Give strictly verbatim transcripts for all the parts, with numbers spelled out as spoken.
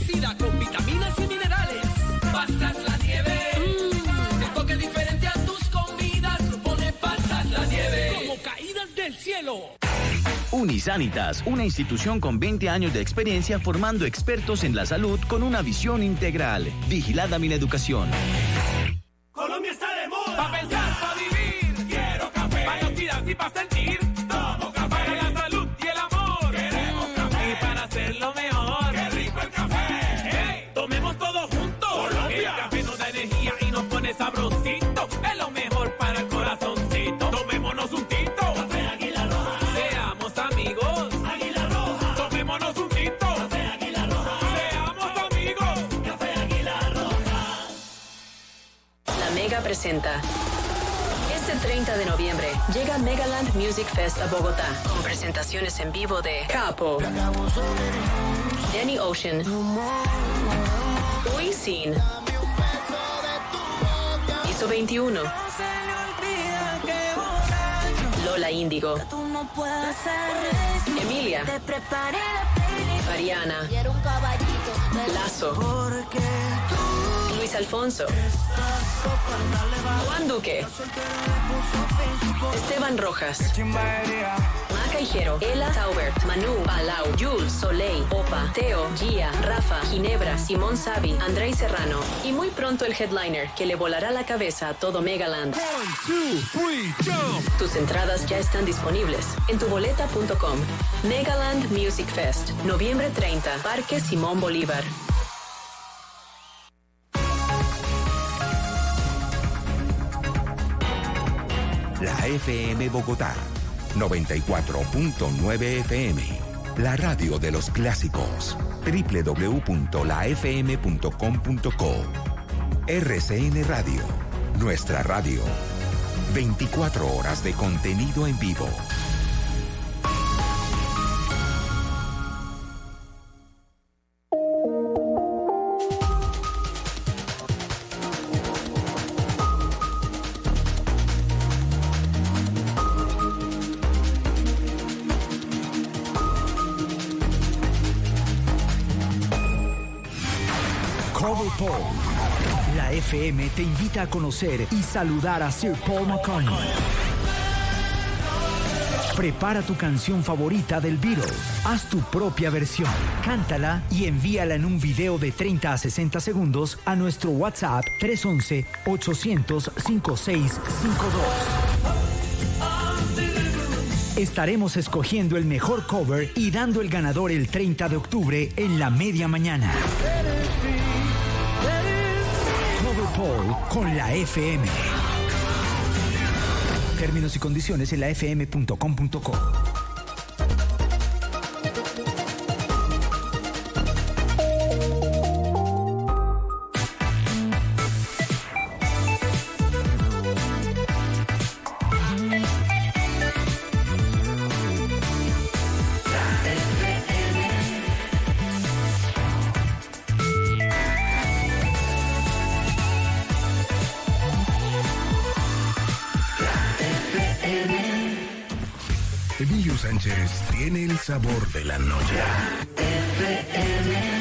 enriquecida con vitaminas y minerales. Pasas la nieve. Mm. El toque diferente a tus comidas lo pone Pasas la nieve. Como caídas del cielo. Unisanitas, una institución con veinte años de experiencia formando expertos en la salud con una visión integral. Vigilada Mineducación. Colombia está de moda. Pa' pensar, pa' vivir. Quiero café. Pa' actividad y pa' sentir. Tomo café. Para la salud y el amor. Queremos café. Y para hacerlo mejor. Qué rico el café. Hey, tomemos todos juntos. Colombia. El café nos da energía y nos pone sabrosito. Es lo mejor para el corazoncito. Tomémonos un tito. Café Águila Roja. Seamos amigos. Águila Roja. Tomémonos un tito. Café Águila Roja. Seamos amigos. Café Águila Roja. La Mega presenta. Este treinta de noviembre llega Megaland Music Fest a Bogotá con presentaciones en vivo de Capo, Danny Ocean, Wisin, Piso veintiuno, Lola Índigo, Emilia, Ariana, Lazo, Luis Alfonso, Juan Duque, Esteban Rojas, Maca Higuero, Ela Taubert, Manu, Palau, Jules, Soleil, Opa, Teo, Gia, Rafa, Ginebra, Simón Savi, Andrei Serrano y muy pronto el headliner que le volará la cabeza a todo Megaland. One, two, three, jump. Tus entradas ya están disponibles en tuboleta punto com. Megaland Music Fest, noviembre treinta, Parque Simón Bolívar. La F M Bogotá, noventa y cuatro punto nueve F M, la radio de los clásicos, doble u doble u doble u punto la f m punto com punto co. R C N Radio, nuestra radio, veinticuatro horas de contenido en vivo. La F M te invita a conocer y saludar a Sir Paul McCartney. Prepara tu canción favorita del Beatles. Haz tu propia versión. Cántala y envíala en un video de treinta a sesenta segundos a nuestro WhatsApp tres uno uno, ochocientos, cincuenta y seis cincuenta y dos. Estaremos escogiendo el mejor cover y dando el ganador el treinta de octubre en la media mañana. Paul con la F M. Términos y condiciones en la f m punto com punto co. Emilio Sánchez tiene el sabor de la noche. F M.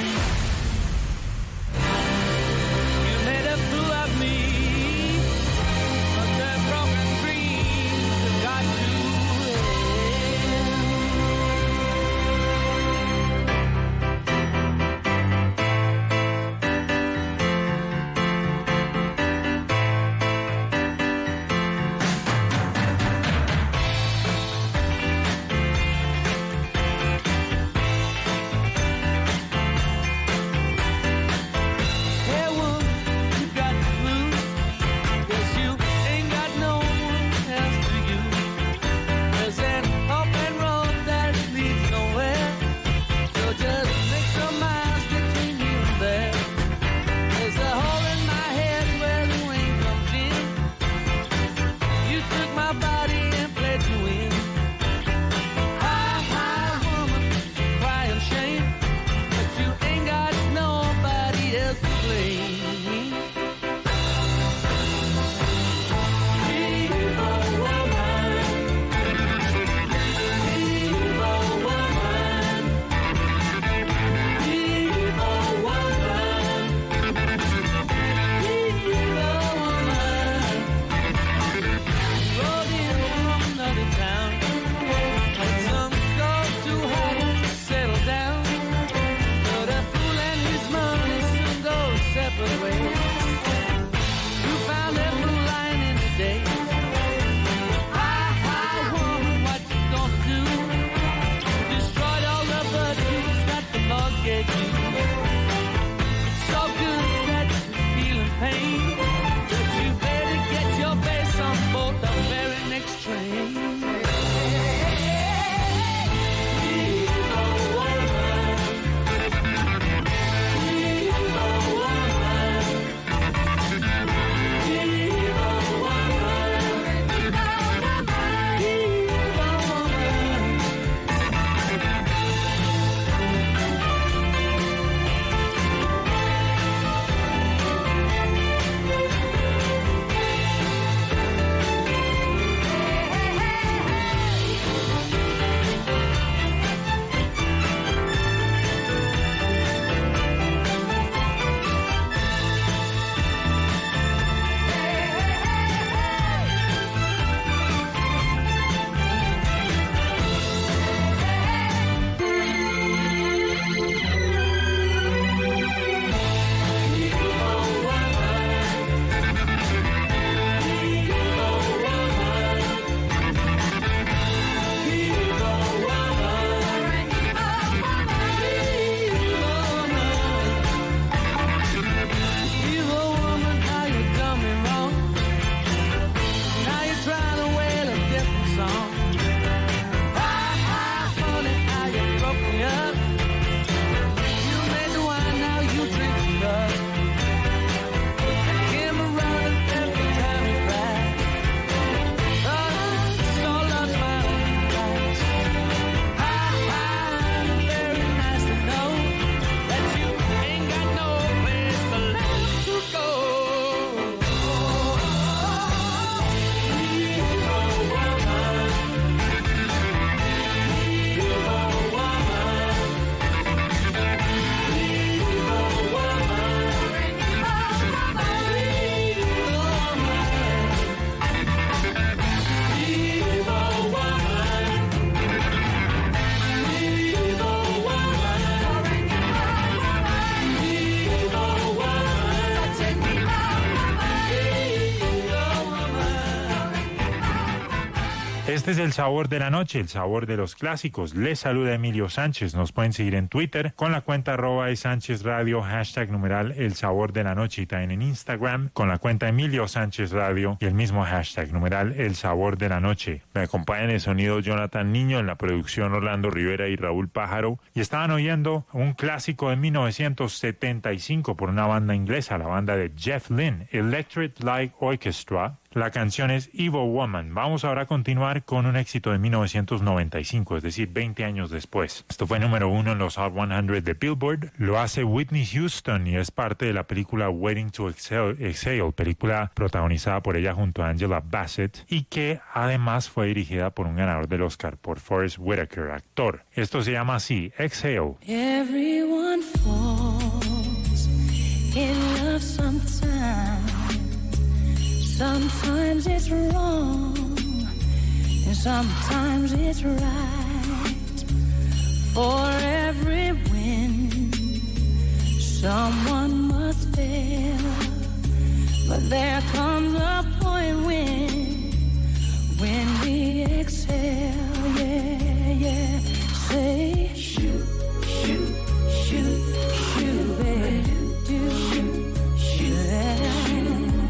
Este es el sabor de la noche, el sabor de los clásicos. Les saluda Emilio Sánchez. Nos pueden seguir en Twitter con la cuenta arroba de Sánchez Radio, hashtag numeral el sabor de la noche, y también en Instagram con la cuenta Emilio Sánchez Radio y el mismo hashtag numeral el sabor de la noche. Me acompañan en el sonido Jonathan Niño, en la producción Orlando Rivera y Raúl Pájaro, y estaban oyendo un clásico de mil novecientos setenta y cinco por una banda inglesa, la banda de Jeff Lynne, Electric Light Orchestra. La canción es Evil Woman. Vamos ahora a continuar con un éxito de mil novecientos noventa y cinco, es decir, veinte años después. Esto fue número uno en los Hot cien de Billboard. Lo hace Whitney Houston y es parte de la película Waiting to Exhale, Exhale, película protagonizada por ella junto a Angela Bassett y que además fue dirigida por un ganador del Oscar, por Forest Whitaker, actor. Esto se llama así, Exhale. Everyone falls in love sometime. Sometimes it's wrong, and sometimes it's right. For every win, someone must fail. But there comes a point when, when we exhale, yeah, yeah. Say, shoot, shoot, shoot, shoot, baby, do, shoot, shoot, shoot.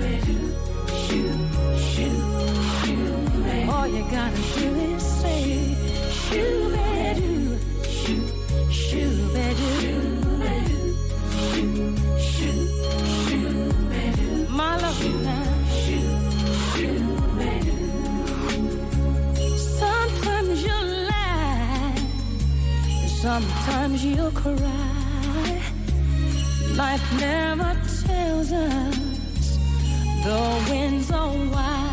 All you gotta do is say, shoo-ba-doo, shoo-ba-doo, shoo-ba-doo, my love now. Sometimes you'll lie, sometimes you'll cry. Life never tells us the winds are wise.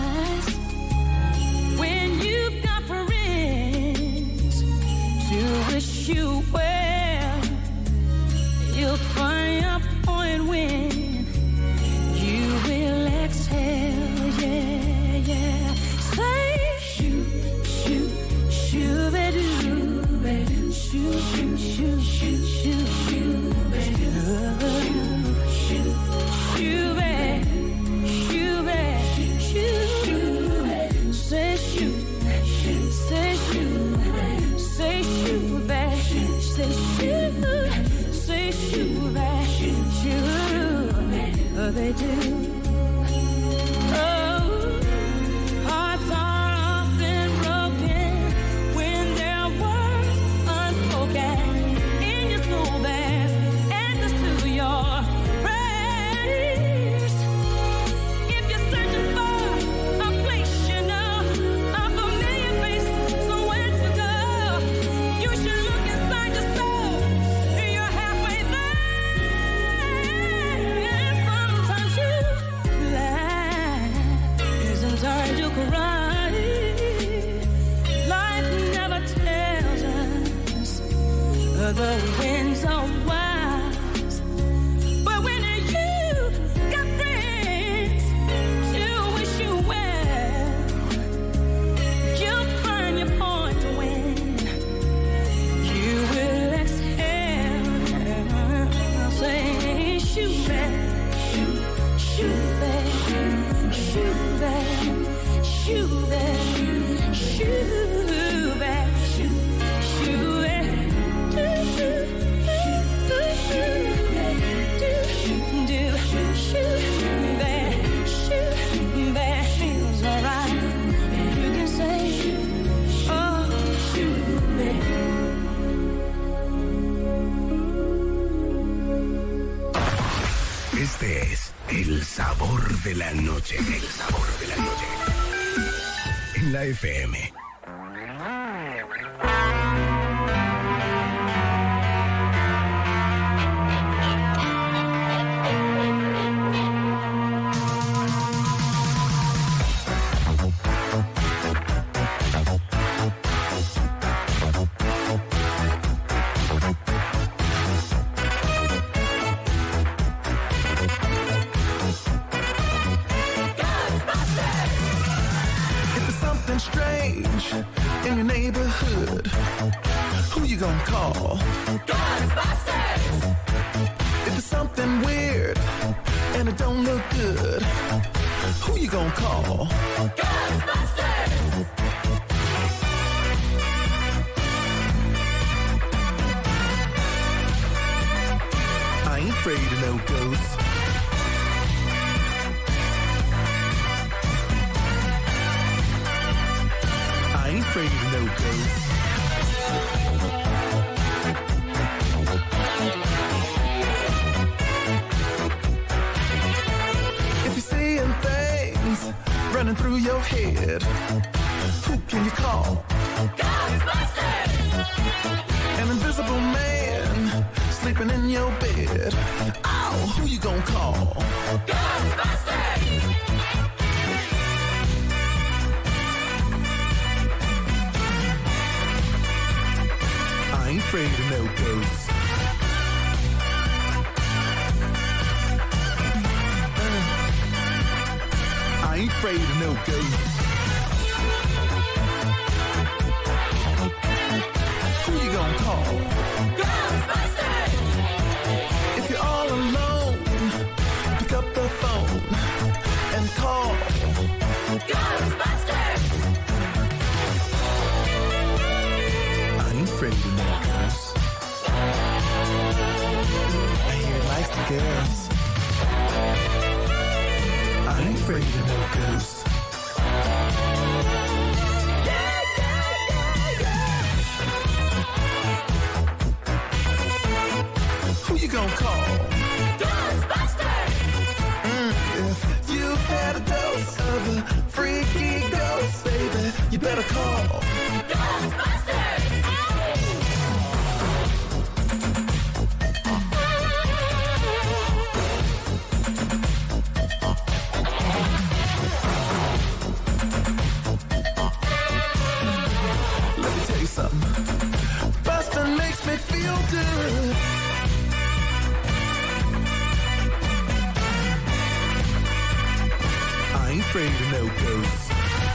When you've got friends to wish you well, you'll find a point when you will exhale, yeah, yeah. Say, shoot, shoot, shoo-ba-doo, shoot, shoot, shoot, shoot, shoot, shoot-ba-doo, shoot, shoot-ba-doo. Say shoot, say shoot, say shoot back, say shoot, say shoot back, shoot, oh they do. Oh, hearts are often broken when their words unspoken. In your soul there's answers to your prayers. If you're searching for a place you know, cry. Life never tells us the winds are wise, but when you've got friends to wish you well, you'll find your point when you will exhale. Say shoot back, shoot, shoot back, shoot back. Shoot back, shoot back, shoot, shoot back, do, do, do, do, do, shoot back, shoot back, feels alright. You can say, oh, shoot back. Este es el sabor de la noche, el sabor de la noche. En la F M. Strange in your neighborhood, who you gonna call? Ghostbusters! If it's something weird and it don't look good, who you gonna call? Ghostbusters! afraid of no ghosts. I ain't afraid of no ghosts. If you're seeing things running through your head, who can you call? Ghostbusters! An invisible man sleeping in your bed. Oh, who you gonna call? Ghostbusters! I ain't afraid of no ghosts. Uh, I ain't afraid of no ghosts. Who you gonna call? Ghostbusters! If you're all alone, pick up the phone and call Ghostbusters! I ain't afraid of no ghosts. I hear he likes the girls. I ain't afraid of no ghosts. Who you gonna call? Ghostbusters! Mm, if you've had a dose of a freaky ghost, baby, you better call Ghostbusters! Let me tell you something. Bustin' makes me feel good. I ain't afraid of no ghosts.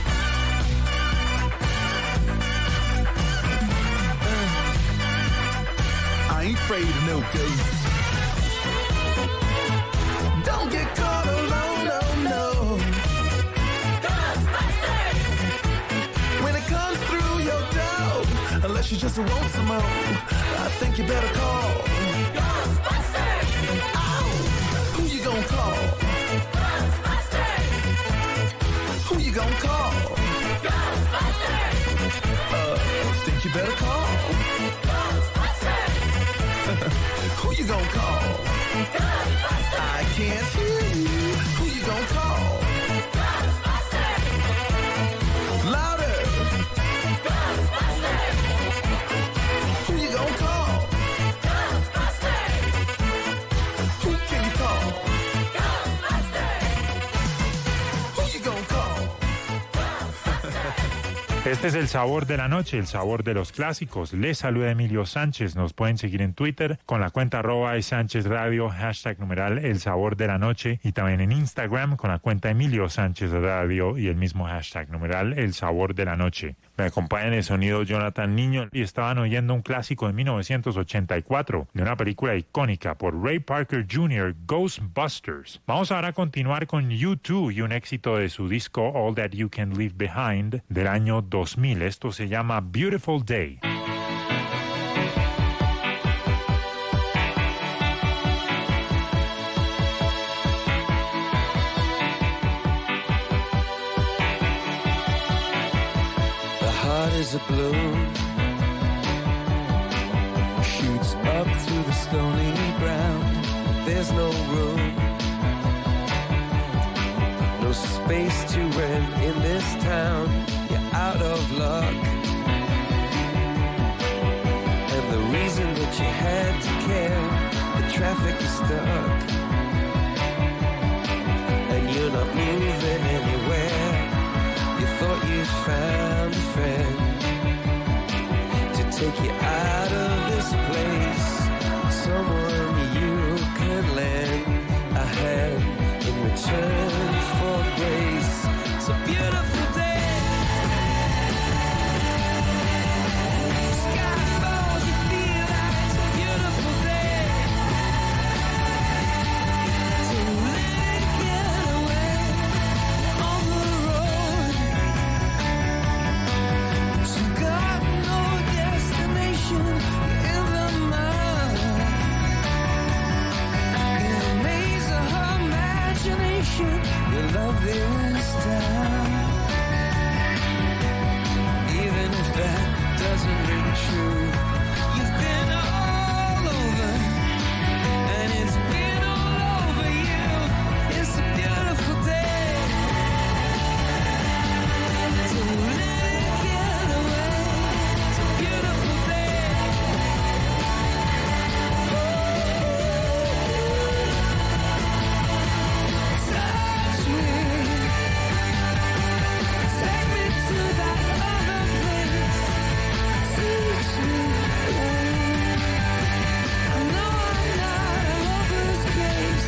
Uh, I ain't afraid of no ghosts. Don't get caught alone, no, no. Ghostbusters! When it comes through your door, unless you just want some more, I think you better call Ghostbusters! Oh, who you gonna call? Who you gonna call? Ghostbusters! Uh, think you better call? Ghostbusters! Who you gonna call? Ghostbusters! I can't hear you. Who you gonna call? Ghostbusters! Louder! Ghostbusters! Who you gonna call? Ghostbusters! Who can you call? Este es el sabor de la noche, el sabor de los clásicos. Les saluda Emilio Sánchez. Nos pueden seguir en Twitter con la cuenta arroba Sánchez Radio, hashtag numeral el sabor de la noche, y también en Instagram con la cuenta Emilio Sánchez Radio y el mismo hashtag numeral el sabor de la noche. Me acompaña en el sonido Jonathan Niño y estaban oyendo un clásico de mil novecientos ochenta y cuatro de una película icónica por Ray Parker junior, Ghostbusters. Vamos ahora a continuar con U dos y un éxito de su disco All That You Can Leave Behind del año dos mil. Esto se llama Beautiful Day. Is a balloon, shoots up through the stony ground. There's no room, no space to rent in this town. You're out of luck, and the reason that you had to care, the traffic is stuck, and you're not moving anywhere. You thought you found a friend take you out of this place, someone you can lend a hand in return for grace. It's a beautiful day. Sky falls, you feel like it's a beautiful day. love this town. Even if that doesn't ring true, you've been all over, and it's been all over you. It's a beautiful day to let it get away. It's a beautiful day. Touch me, take me to that other place. Teach me. I know I'm not a hopeless case.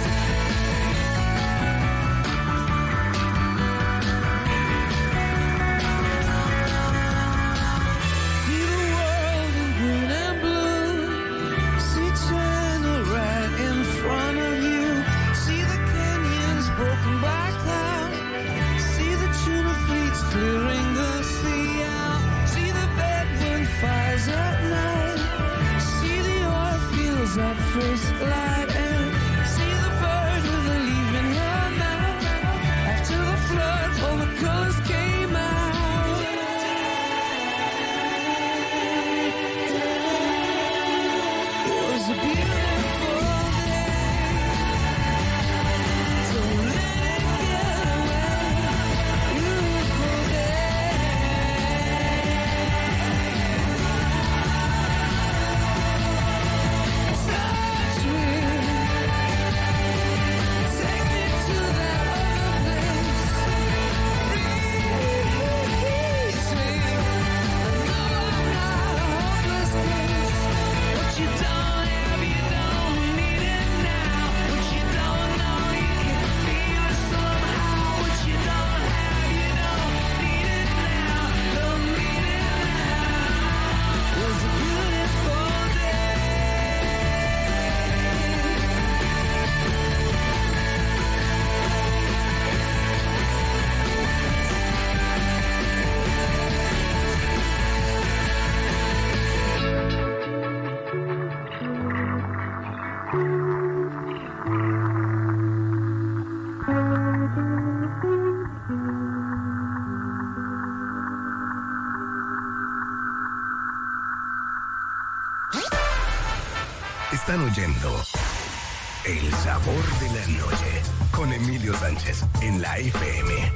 See the world in green and blue. See China right in front of you. See the canyons broken by cloud. See the tuna fleets clearing the sea out. See the bedroom fires at night. See the oil fields at first light. And see the bird with a leaf in her mouth. After the flood, all the colors came out. It was a beautiful day. So let it get away. Beautiful day. Touch me. Take me to that other place. Release me. I know I'm not a hopeless case. What you don't have, you don't need it now. What you don't know, you can feel it somehow. What you don't have, you don't need it now. Don't need it now. It was a beautiful day. Están oyendo El Sabor de la Noche con Emilio Sánchez en la F M.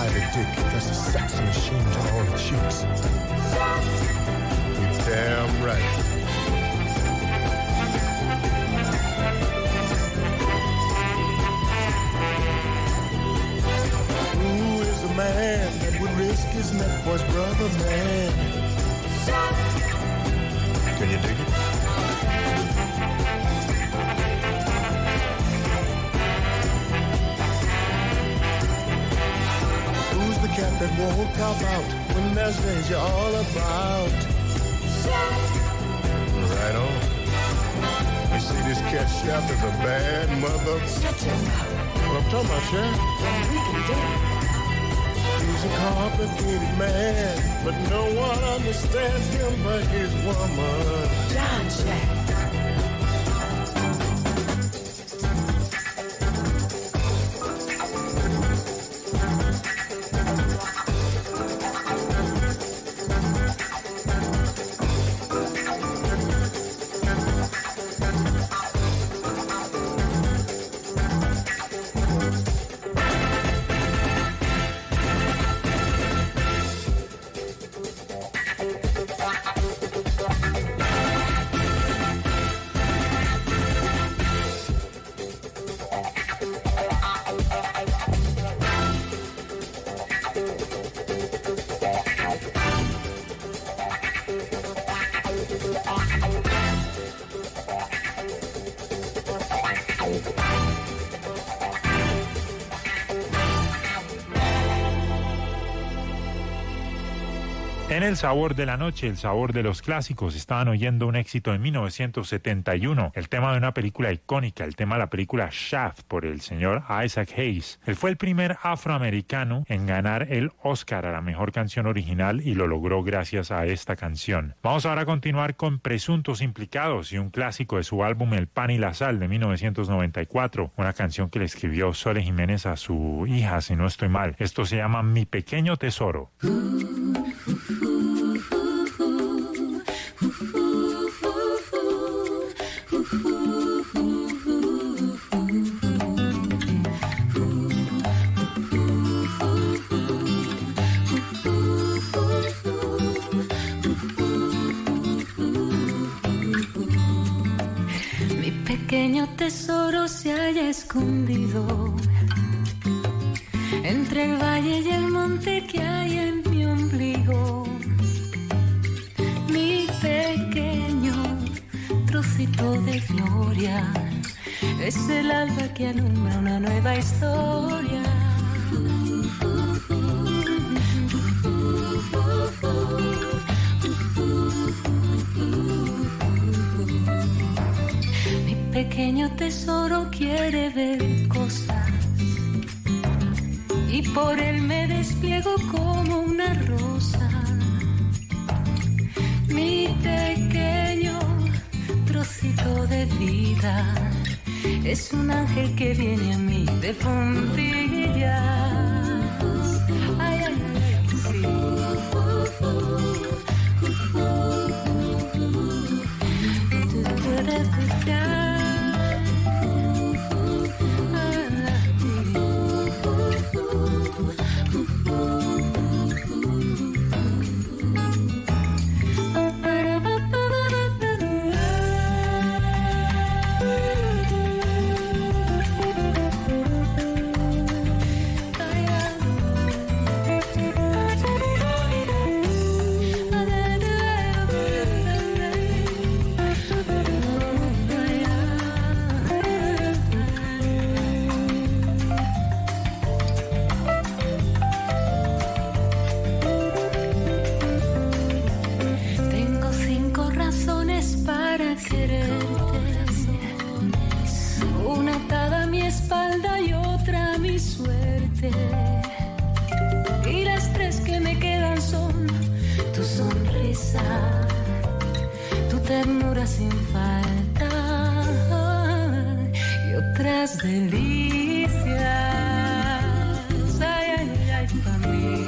Ivy Dick, that's a sex machine to all the chicks. You're damn right. Who is the man that would risk his neck for his brother, man? Can you dig it? Who's the cat that won't cop out when there's danger all about? Right on. You see, this cat Chef is a bad mother. What I'm talking about, Chef? He's a complicated man, but no one understands him but his woman. John Chef. En El Sabor de la Noche, el sabor de los clásicos, estaban oyendo un éxito de mil novecientos setenta y uno, el tema de una película icónica, el tema de la película Shaft por el señor Isaac Hayes. Él fue el primer afroamericano en ganar el Oscar a la mejor canción original y lo logró gracias a esta canción. Vamos ahora a continuar con Presuntos Implicados y un clásico de su álbum El Pan y la Sal de mil novecientos noventa y cuatro, una canción que le escribió Sole Jiménez a su hija, si no estoy mal. Esto se llama Mi Pequeño Tesoro. Mi pequeño tesoro se halla escondido entre el valle y el monte que hay en mi ombligo. Mi pequeño trocito de gloria es el alba que alumbra una nueva historia. Mi pequeño tesoro quiere ver cosas y por él me despliego como una rosa. Mi pequeño trocito de vida es un ángel que viene a mí de puntillas. Ay, ay, ay, sí. Y las tres que me quedan son tu sonrisa, tu ternura sin falta y otras delicias. Ay, ay, ay, para mí.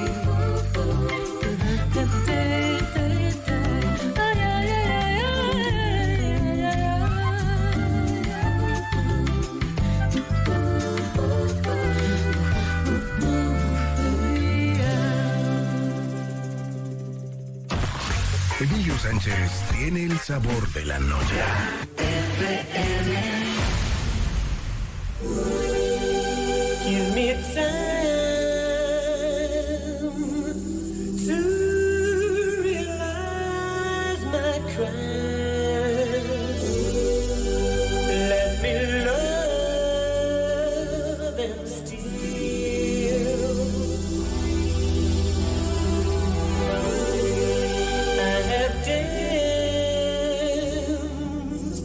Emilio Sánchez tiene el sabor de la noche. Give me time to realize my crime. Let me love and steal. I have danced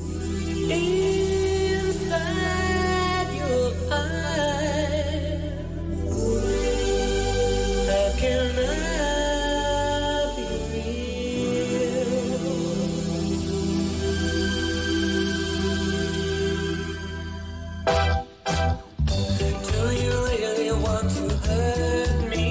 inside your eyes. How can I be real? Do you really want to hurt me?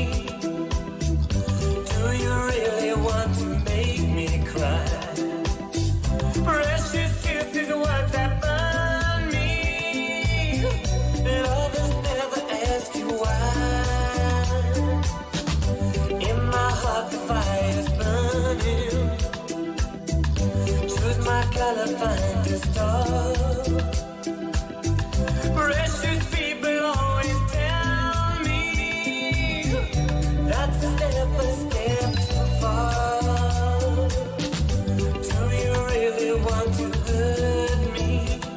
Do you really want to make me cry? Precious kisses, what that burn me. Lovers never ask you why. In my heart the fire's burning. Choose my color, find a star. Precious people always tell me that's a step, a step too far. Do you really want to hurt me?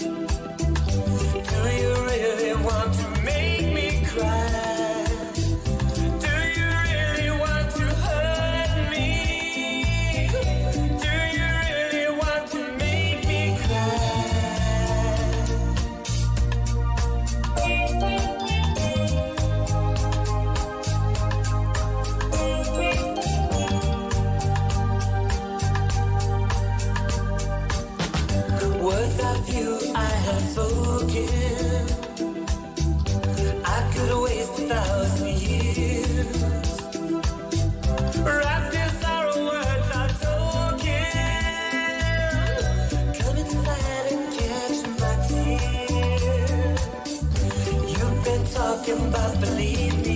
Do you really want to make me cry? Do you really want to hurt me? Do you really want to make me cry? Words of you I have spoken, I could waste a thousand years. Wrapped in sorrow, words are token. Come inside and catch my tears. You've been talking about, believe me.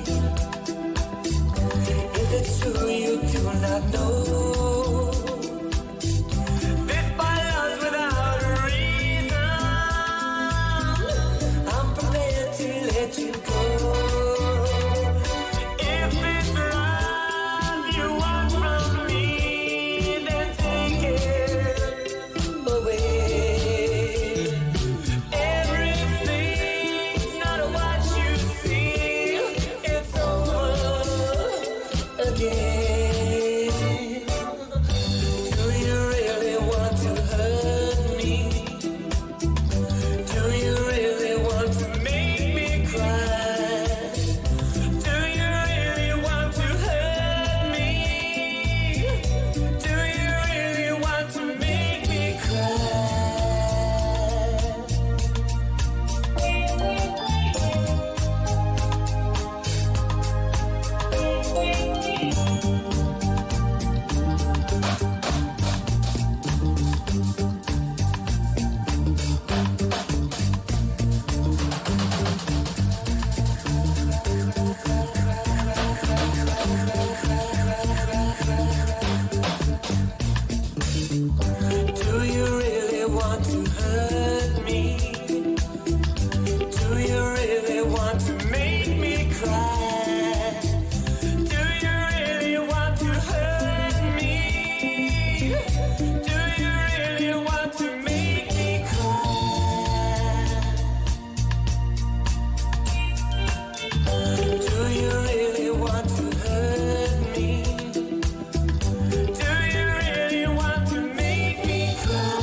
Is it true you do not know? This by love's without a reason. I'm prepared to let you go. If it's love you want from me, then take it away. Everything's not what you see. It's over again. Do you really want to hurt me? Do you really want to make me cry? Do you really want to hurt me? Do you really want to make me cry? Do you really want to hurt me? Do you really want to make me cry? Do you really want to hurt me? Do you really want to make me cry? Do you really want to hurt me? Do you really want to make me cry?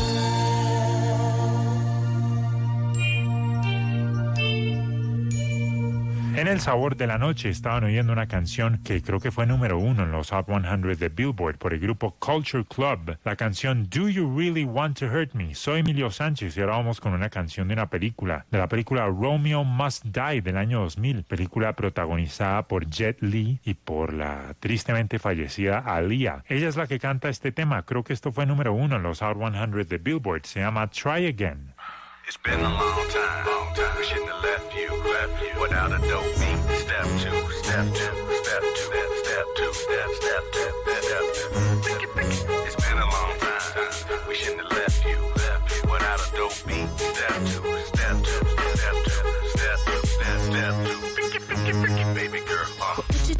En el sabor de la noche estaban oyendo una canción que creo que fue número uno en los Hot cien de Billboard por el grupo Culture Club. La canción Do You Really Want to Hurt Me? Soy Emilio Sánchez y ahora vamos con una canción de una película, de la película Romeo Must Die del año dos mil, película protagonizada por Jet Li y por la tristemente fallecida Aaliyah. Ella es la que canta este tema, creo que esto fue número uno en los Hot cien de Billboard, se llama Try Again. It's been a long time, long time. I shouldn't have left you, left you without a dope beat. Step two, step two, step two, step two, step, step two, step two. Pick it, pick it.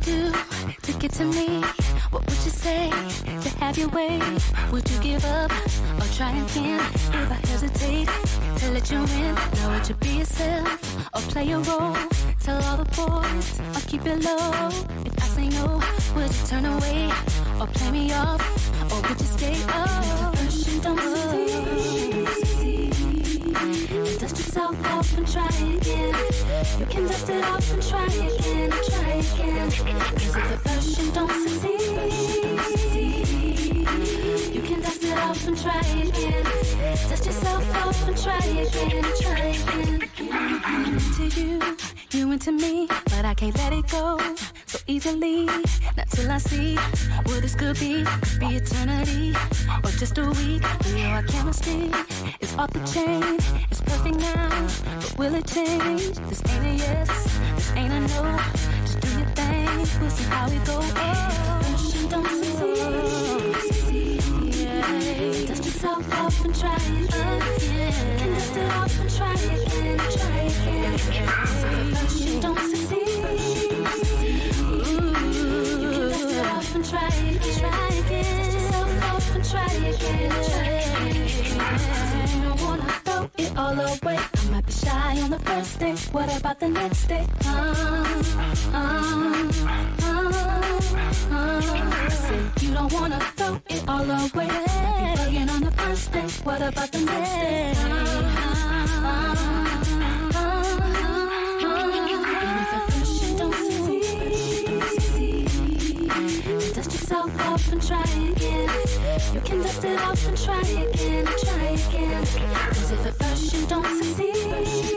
do to get to me? What would you say to have your way? Would you give up or try again? If I hesitate to let you in, now would you be yourself or play a role? Tell all the boys I'll keep it low. If I say no, would you turn away or play me off? Or would you stay up? First you don't succeed, and dust yourself off and try again. You can dust it off and try again, try again. Cause if at first you don't succeed, you can dust it off and try again. Dust yourself off and try again, try again. I'm into you, you into me, but I can't let it go so easily. Not till I see what this could be. Could be eternity or just a week. We know our chemistry is off the chain. It's perfect now, but will it change? This ain't a yes, this ain't a no. Just do your thing, we'll see how it goes. Oh, you don't succeed. Yeah. Dust yourself off and try again. You can dust it off and try again, try again. First you don't succeed. Ooh, you can dust it off and try again, try again. Dust yourself off and try again, try again. You don't wanna throw it all away. I might be shy on the first day. What about the next day? Um, um, um, um. I said you don't wanna throw it all away. Bugging on the first day. What about the next day? Um, um, um, um. And if at first you don't succeed, then dust yourself off and try again. You can dust it off and try again, try again. Cause if at first you don't succeed,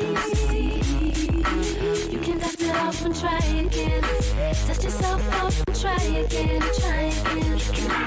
you can dust it off and try again. Dust yourself off and try again, try again.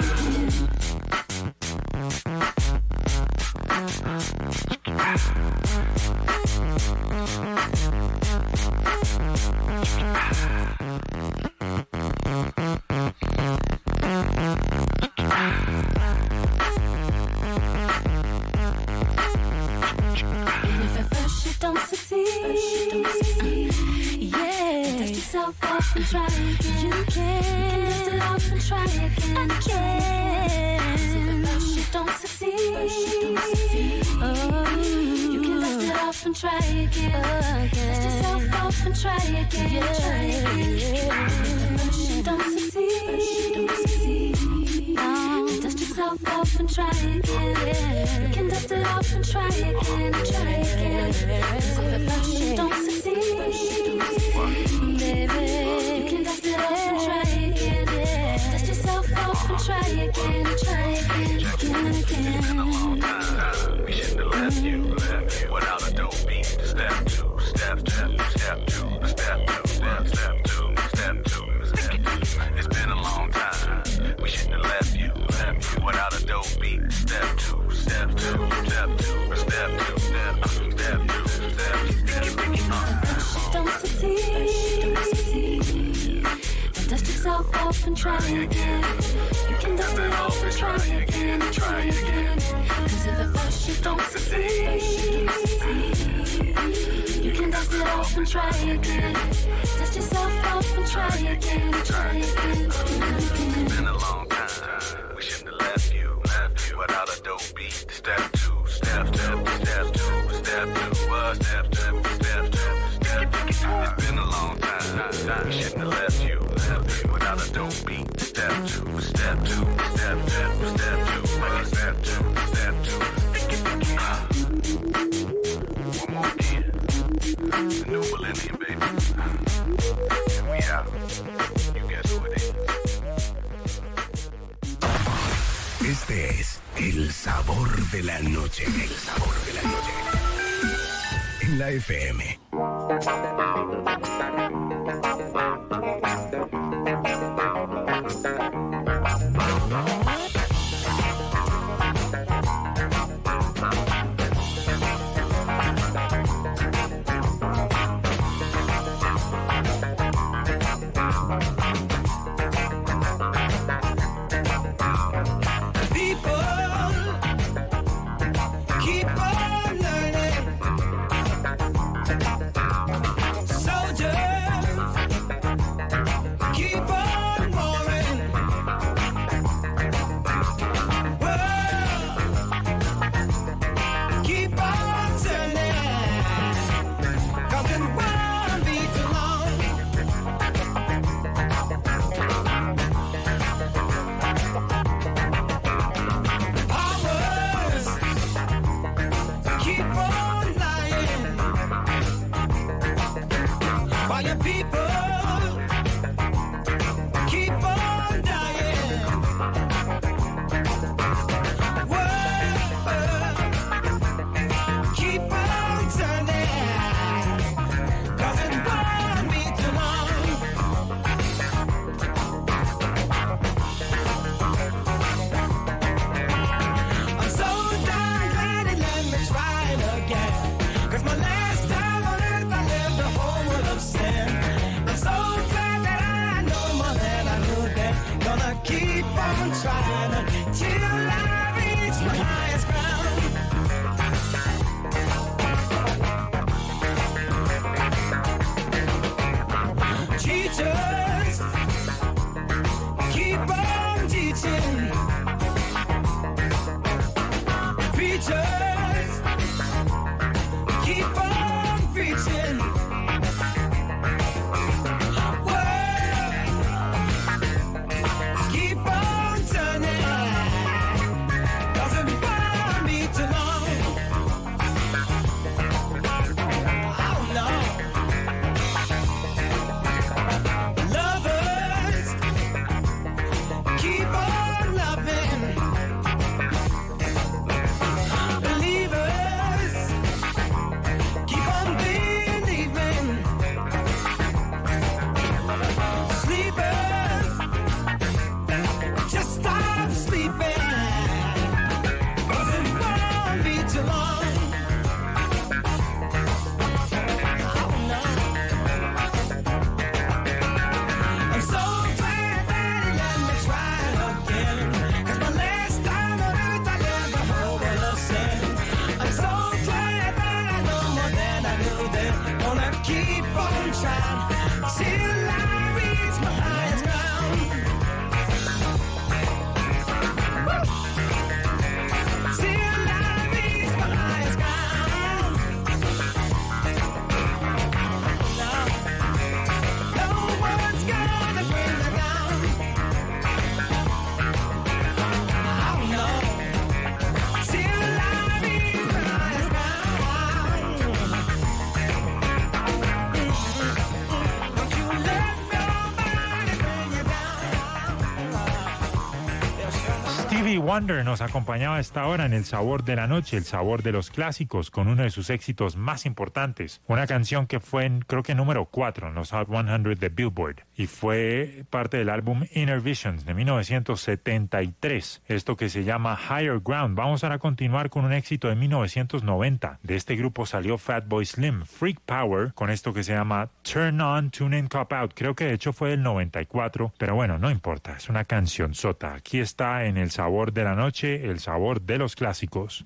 And if at first you don't succeed, yeah, dust yourself off and try again. You can dust it off and try again. I can. If at first you don't succeed, oh, you can dust it off and try again. Dust yourself off and try again. Try again. If at first you don't succeed, oh, dust yourself off and try again. You can dust it off and try again. Try again. Cause if at first you don't succeed, baby, you can dust it off and try again. Dust yourself off and try again. Try again, again, again. We shouldn't have left you, left you without a dope beat. Step two, step two, step two, step two, step, step two, step two, step two. It's been a long time. We shouldn't have left you, left you without a dope beat. Step two, step two, step two, step two, step two, step two, step two, step two. Don't succeed. Then dust yourself off and try again. You can dust it off and try again, try again. Cause if at first you don't succeed, you can dust it off and try again. Dust yourself off and try again, try again. It's been a long time. We shouldn't have left you, left you without a dope beat. Step two, step, step, step two, step two, uh, step, step, step two, step two. It's been a long time. We shouldn't have left you, left you without a dope beat. Step two, step two, step, step, step two, uh, step two, step two. One more again. The new millennium, baby. And we out. You guess who it is. Este es el sabor de la noche. El sabor de la noche. En la F M. Wonder nos acompañaba a esta hora en El Sabor de la Noche, el sabor de los clásicos, con uno de sus éxitos más importantes. Una canción que fue, en, creo que número cuatro en los Hot cien de Billboard y fue parte del álbum Inner Visions de mil novecientos setenta y tres. Esto que se llama Higher Ground. Vamos ahora a continuar con un éxito de mil novecientos noventa. De este grupo salió Fatboy Slim, Freak Power, con esto que se llama Turn On, Tune In, Cop Out. Creo que de hecho fue del noventa y cuatro, pero bueno, no importa, es una canción sota. Aquí está en El Sabor de la Noche, el sabor de los clásicos.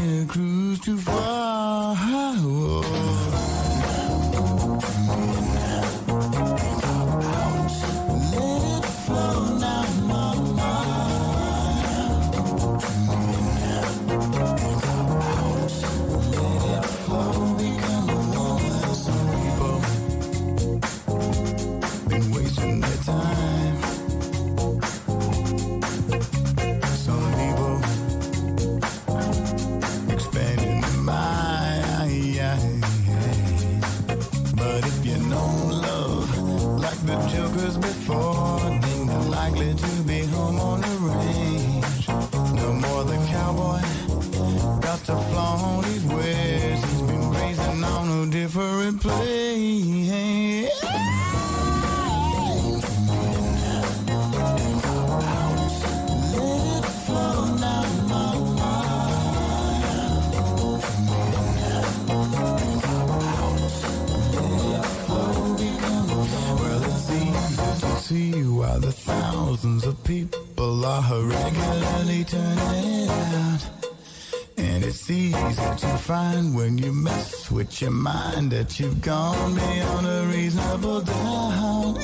Too far. Whoa. way. Let it flow now, my mind. Let it flow, become a flow. Well, it's easy to see why the thousands of people are regularly turning it out. And it's easy to find when you mess with your mind that you've gone beyond a reasonable doubt.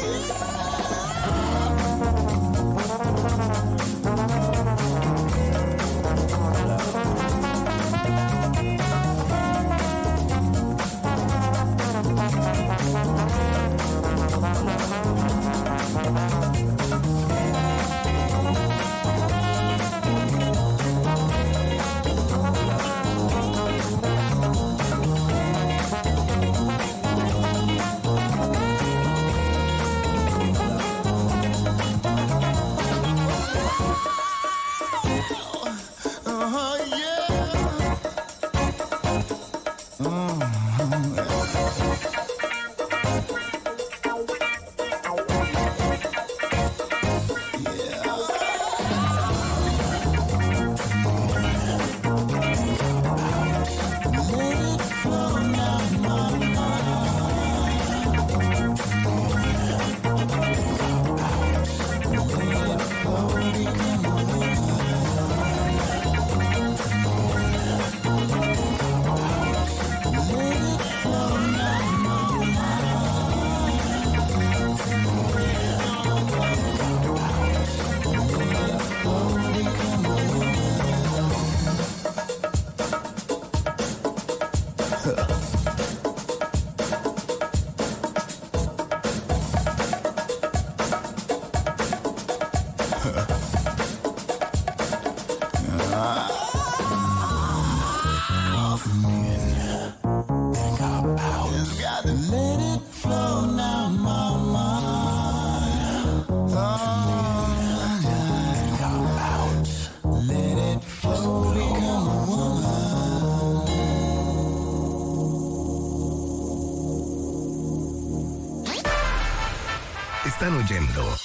Están oyendo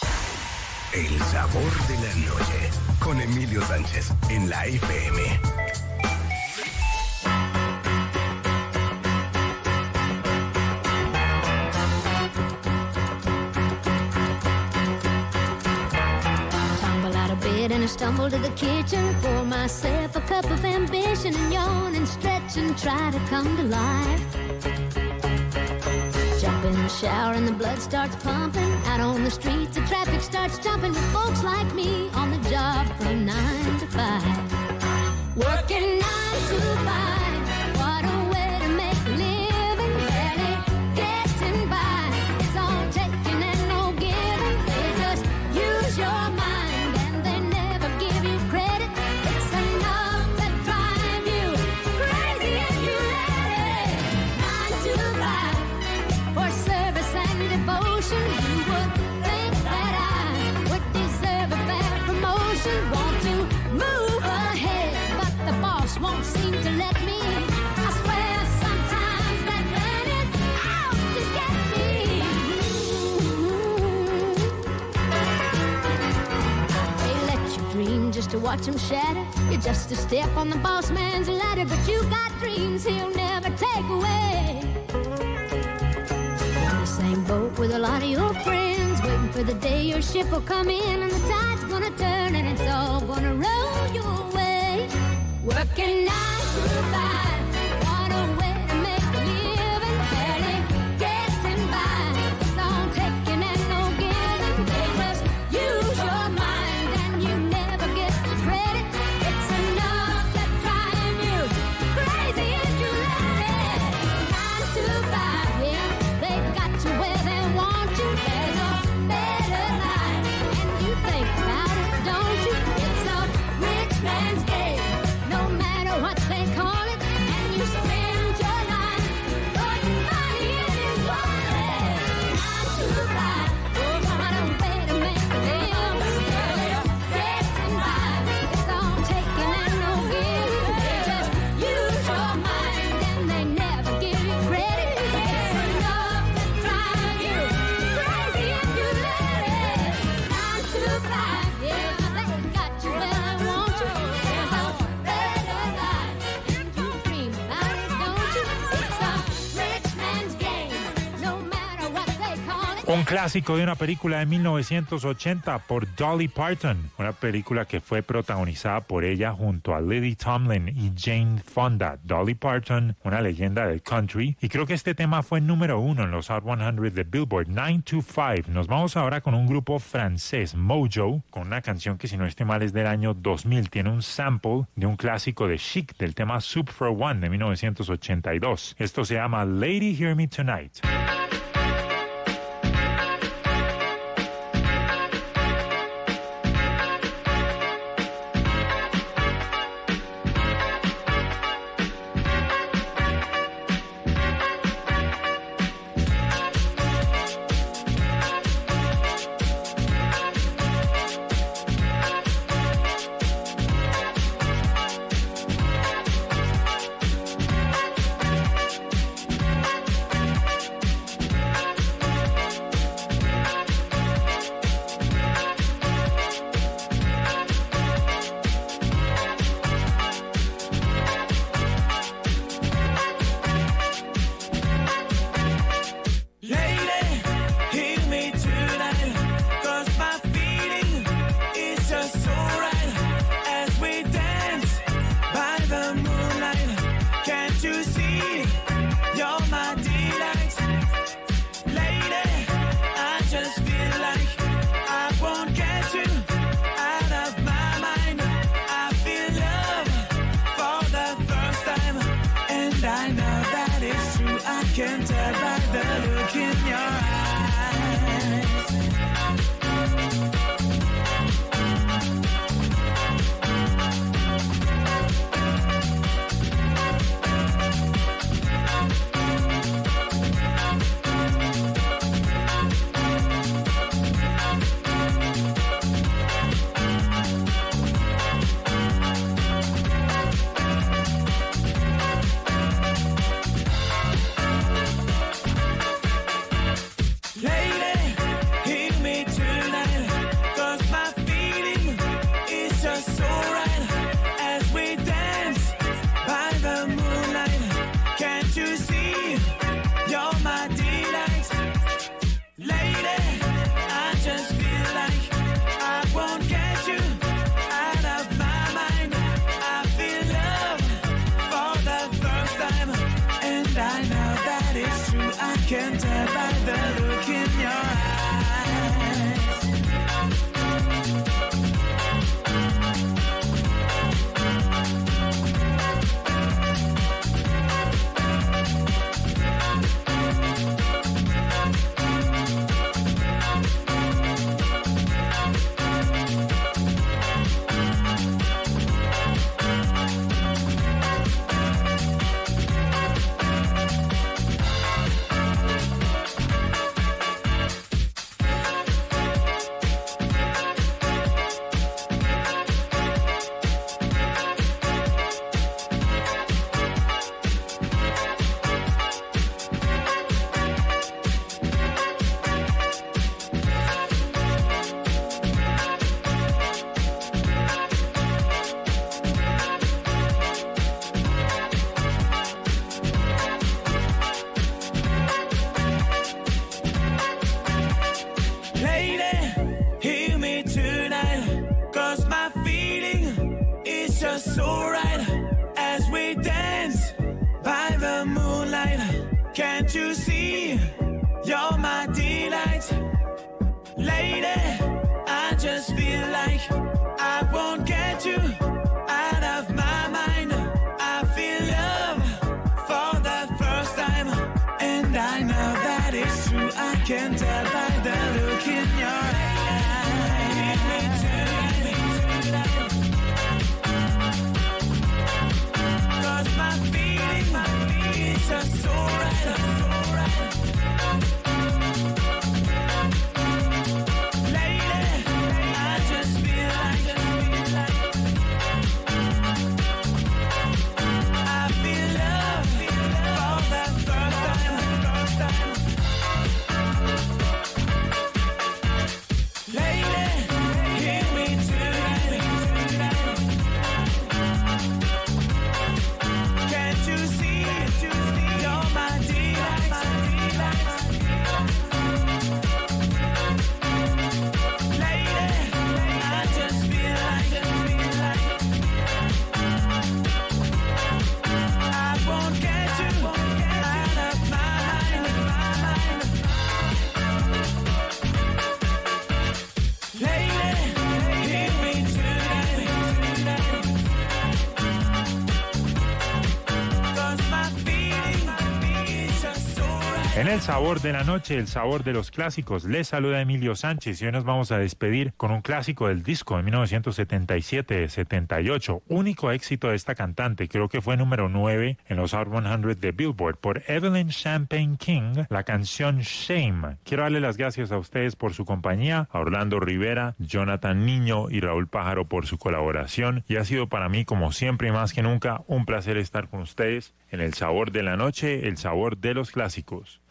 El Sabor de la Noche con Emilio Sánchez en la F M. Tumble out of bed and I stumble to the kitchen, pour myself a cup of ambition and yawn and stretch and try to come to life. Jump in the shower and the blood starts pumping. Out on the streets the traffic starts jumping with folks like me on the job from nine to five. Working nine to five, what a way to make a living. Barely getting by, it's all taking and no giving. They just use your mind and they never give you credit. It's enough to drive you crazy if you let it. Nine to five, for service and devotion, you would think that I would deserve a fair promotion. Want to move ahead, but the boss won't seem to let me. I swear sometimes that man is out to get me. They let you dream just to watch him shatter. You're just a step on the boss man's ladder, but you got dreams he'll never take away. Same boat with a lot of your friends, waiting for the day your ship will come in and the tide's gonna turn and it's all gonna roll your way. Working nine to five, what a way to make a living. Barely getting by, it's all taking and no giving. They just use your mind and you never get the credit. It's enough to drive you crazy if you let it. Nine to five, yeah, they've got you where they want you. There's a better life, and you think about it, don't you? It's a rich man's game, no matter what they call it. Un clásico de una película de mil novecientos ochenta por Dolly Parton, una película que fue protagonizada por ella junto a Lily Tomlin y Jane Fonda. Dolly Parton, una leyenda del country, y creo que este tema fue número uno en los Hot cien de Billboard, nueve dos cinco. Nos vamos ahora con un grupo francés, Mojo, con una canción que, si no estoy mal, es del año dos mil. Tiene un sample de un clásico de Chic del tema Soup for One de mil novecientos ochenta y dos. Esto se llama Lady Hear Me Tonight. En el sabor de la noche, el sabor de los clásicos, les saluda Emilio Sánchez y hoy nos vamos a despedir con un clásico del disco de mil novecientos setenta y siete setenta y ocho, único éxito de esta cantante, creo que fue número nueve en los Hot cien de Billboard, por Evelyn Champagne King, la canción Shame. Quiero darle las gracias a ustedes por su compañía, a Orlando Rivera, Jonathan Niño y Raúl Pájaro por su colaboración, y ha sido para mí, como siempre y más que nunca, un placer estar con ustedes en el sabor de la noche, el sabor de los clásicos.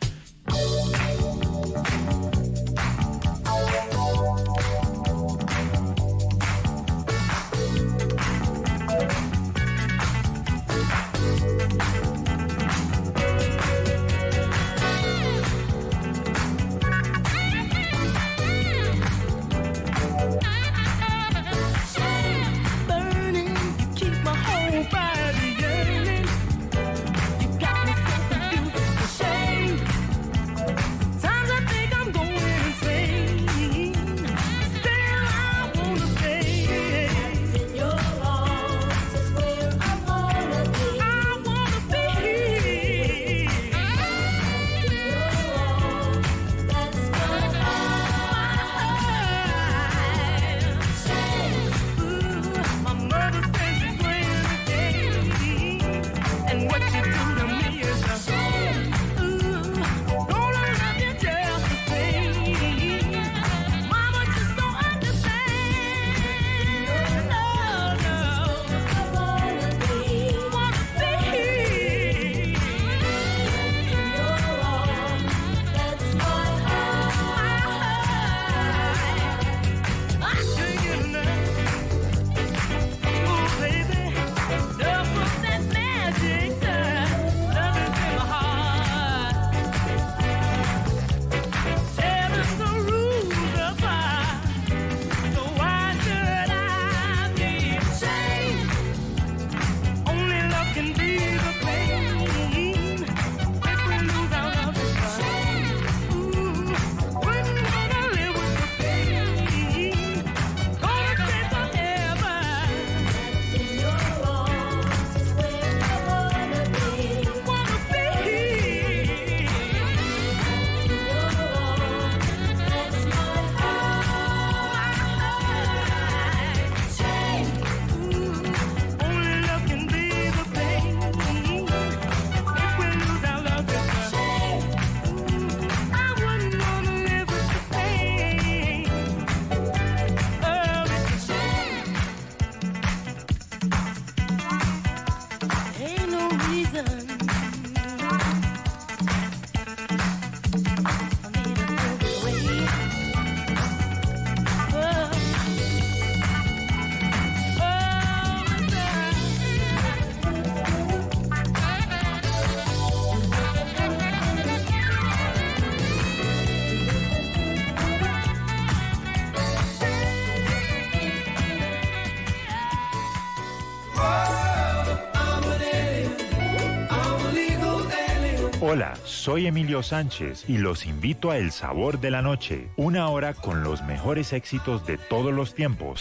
Hola, soy Emilio Sánchez y los invito a El Sabor de la Noche, una hora con los mejores éxitos de todos los tiempos.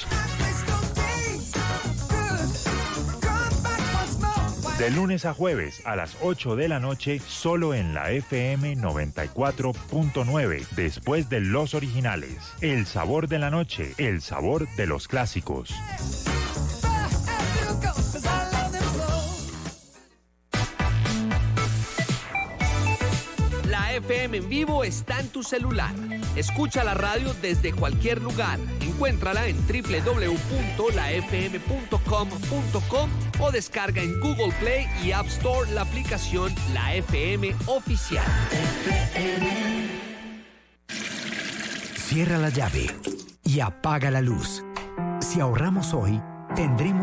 De lunes a jueves a las ocho de la noche, solo en la F M noventa y cuatro punto nueve, después de los originales. El Sabor de la Noche, el sabor de los clásicos. F M en vivo está en tu celular. Escucha la radio desde cualquier lugar. Encuéntrala en doble u doble u doble u punto la f m punto com punto com o descarga en Google Play y App Store la aplicación La F M Oficial. Cierra la llave y apaga la luz. Si ahorramos hoy, tendremos